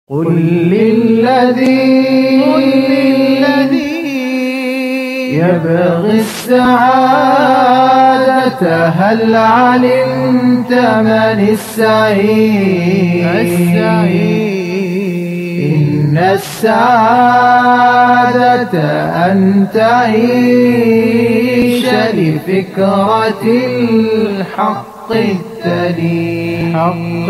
قل للذي يبغي السعادة هل علمت من السعيد؟ إن السعادة أن تعيش لفكرة الحق التلي.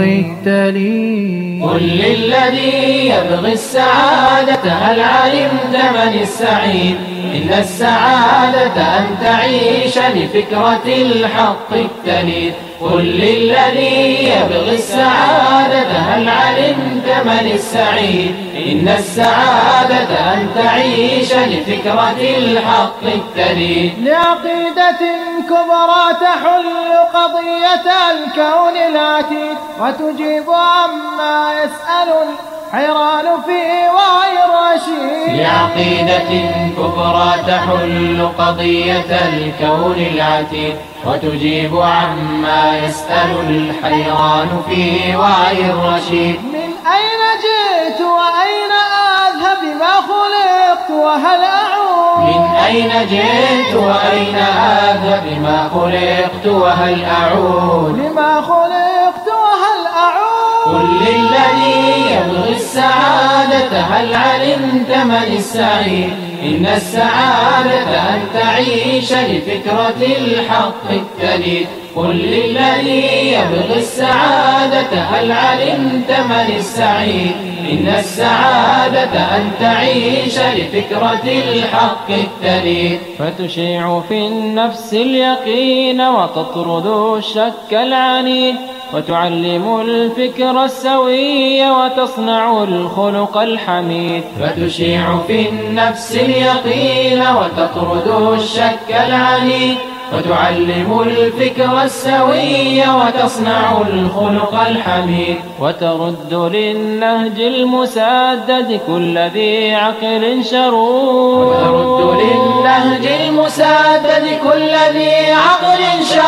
قل للذي يبغي السعادة هل علمت من السعيد؟ إن السعادة أن تعيش لفكرة الحق التلي. قل للذي يبغي السعادة هل علمت من السعيد؟ إن السعادة أن تعيش لفكرة الحق التلي. لعقيدة كبرى تحل قضية الكون العتيد وتجيب عما يسأل الحيران في وعي الرشيد. لعقيدة كبرى تحل قضية الكون العتيد وتجيب عما يسأل الحيران في وعي الرشيد. من أين جئت وأين أذهب بما خلقت وهل أعود؟ من أين جئت وأين أذهب بما خلقت وهل أعود؟ لما خلقت وهل أعود؟ قل للذي يبغي السعادة هل علمت من السعيد؟ إن السعادة أن تعيش لفكرة الحق التلي. قل للذي يبغي السعادة هل علمت من السعيد؟ إن السعادة أن تعيش لفكرة الحق التلي. فتشيع في النفس اليقين وتطرد الشك العنيد وتعلم الفكر السوي وتصنع الخلق الحميد. فتشيع في النفس اليقين وتطرد الشك العنيد وتعلم الفكر السوي وتصنع الخلق الحميد. وترد للنهج المسدد كل ذي عقل شرود. وترد للنهج المسدد كل ذي عقل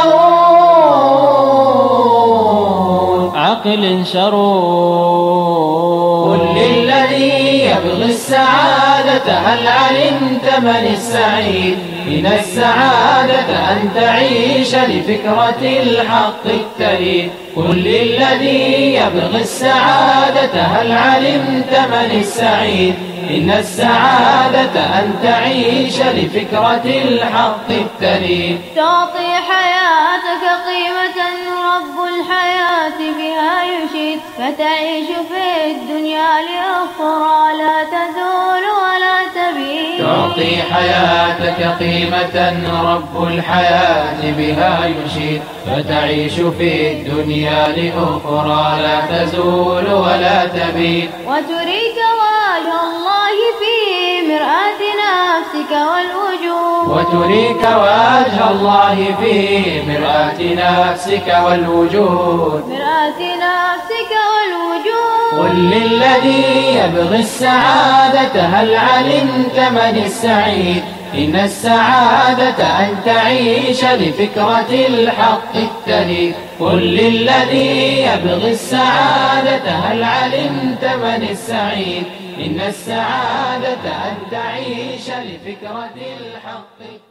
شرود. قل للذي يبغي السعادة هل علمت من السعيد؟ إن السعادة أن تعيش لفكرة الحق التلي. قل للذي يبغي السعادة هل علمت من السعيد؟ إن السعادة أن تعيش لفكرة الحق التلي. تعطي حياتك قيمة رب الحياة بها يشيد فتعيش في الدنيا لأخرى لا تزول ولا تبيد. تعطي حياتك قيمة رب الحياة بها يشيد فتعيش في الدنيا لأخرى لا تزول ولا تبيد. وتريك وجه الله في مرآة نفسك والوجود. وتريك وجه الله في مرآة نفسك والوجود. قل للذي يبغي السعادة هل علمت من السعيد؟ إن السعادة أن تعيش لفكرة الحق التلي. قل للذي يبغي السعادة هل علمت من السعيد؟ إن السعادة أن تعيش لفكرة الحق التلي.